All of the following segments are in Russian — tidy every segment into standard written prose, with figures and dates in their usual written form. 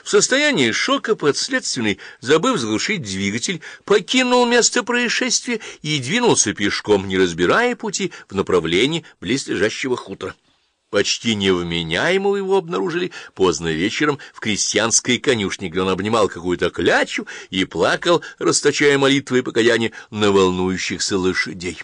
В состоянии шока подследственный, забыв заглушить двигатель, покинул место происшествия и двинулся пешком, не разбирая пути, в направлении близлежащего хутора. Почти невменяемого его обнаружили поздно вечером в крестьянской конюшне, где он обнимал какую-то клячу и плакал, расточая молитвы и покаяния на волнующихся лошадей.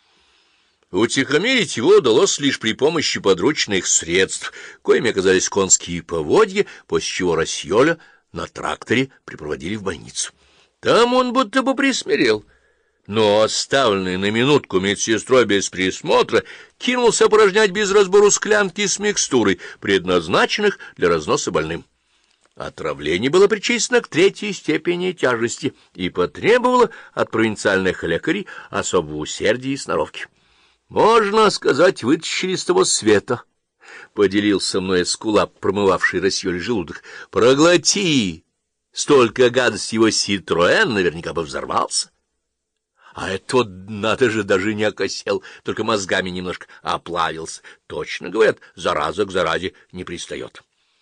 Утихомирить его удалось лишь при помощи подручных средств, коими оказались конские поводья, после чего Рассьоля на тракторе припроводили в больницу. Там он будто бы присмирел, но, оставленный на минутку медсестрой без присмотра, кинулся опорожнять без разбору склянки с микстурой, предназначенных для разноса больным. Отравление было причислено к 3-й степени тяжести и потребовало от провинциальных лекарей особого усердия и сноровки. «Можно сказать, вытащили с того света», — поделился со мной эскулап, промывавший Рассьоле желудок. «Проглоти! Столько гадости его Ситроэн наверняка бы взорвался. А этот, надо же, даже не окосел, только мозгами немножко оплавился. Точно, говорят, зараза к заразе не пристает».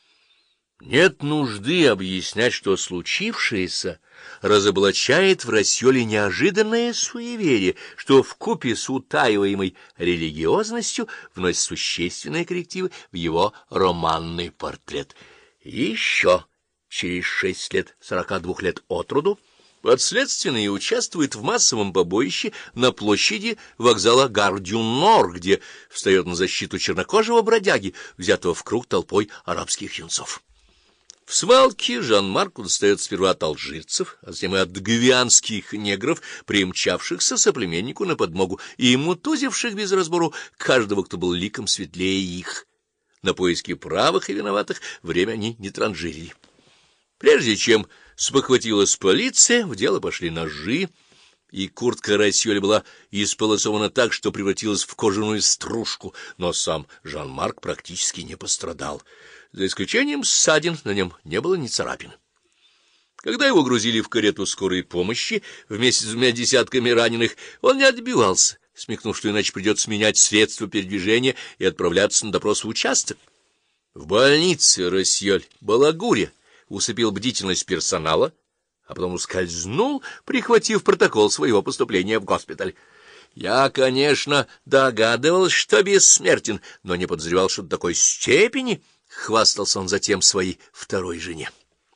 Нет нужды объяснять, что случившееся разоблачает в Рассьоле неожиданное суеверие, что вкупе с утаиваемой религиозностью вносит существенные коррективы в его романный портрет. Еще через 6 лет, 42 лет от роду, подследственный участвует в массовом побоище на площади вокзала Гар-дю-Нор, где встает на защиту чернокожего бродяги, взятого в круг толпой арабских юнцов. В свалке Жан-Марк достает сперва от алжирцев, а затем и от гвианских негров, примчавшихся соплеменнику на подмогу и мутузивших без разбору каждого, кто был ликом светлее их. На поиски правых и виноватых время они не транжирили. Прежде чем спохватилась полиция, в дело пошли ножи, и куртка Рассьоля была исполосована так, что превратилась в кожаную стружку, но сам Жан-Марк практически не пострадал. За исключением ссадин на нем не было ни царапины. Когда его грузили в карету скорой помощи вместе с 2 десятками раненых, он не отбивался, смекнув, что иначе придется менять средства передвижения и отправляться на допрос в участок. В больнице Рассьоль балагуря усыпил бдительность персонала, а потом ускользнул, прихватив протокол своего поступления в госпиталь. Я, конечно, догадывался, что бессмертен, но не подозревал, что до такой степени. Хвастался он затем своей второй жене.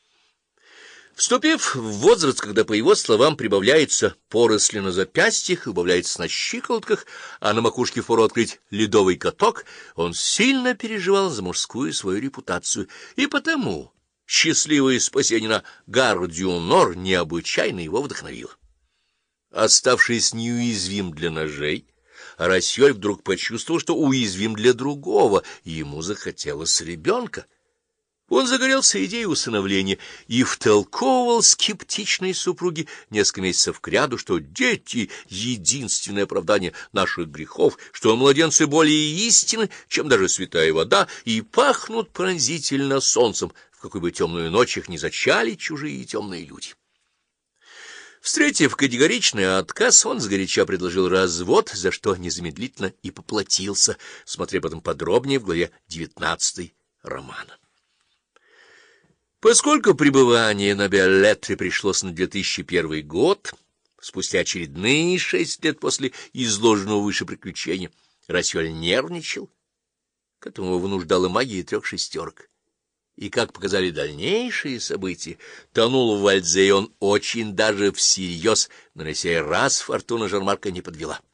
Вступив в возраст, когда, по его словам, прибавляется поросли на запястьях, убавляется на щиколотках, а на макушке впору открыть ледовый каток, он сильно переживал за мужскую свою репутацию, и потому счастливое спасение на Гар-дю-Нор необычайно его вдохновило. Оставшись неуязвим для ножей, Рассьоль вдруг почувствовал, что уязвим для другого, и ему захотелось ребенка. Он загорелся идеей усыновления и втолковывал скептичной супруге несколько месяцев кряду, что дети — единственное оправдание наших грехов, что младенцы более истинны, чем даже святая вода, и пахнут пронзительно солнцем, в какой бы темную ночь их ни зачали чужие темные люди. Встретив категоричный отказ, он сгоряча предложил развод, за что незамедлительно и поплатился, смотря потом подробнее в главе 19 романа. Поскольку пребывание на Беллетре пришлось на 2001 год, спустя очередные 6 лет после изложенного выше приключения, Рассьоль нервничал, к этому его вынуждала магия 3 шестерок. И, как показали дальнейшие события, тонул в Вальдзе он очень даже всерьез, но на сей раз фортуна Жан-Марка не подвела.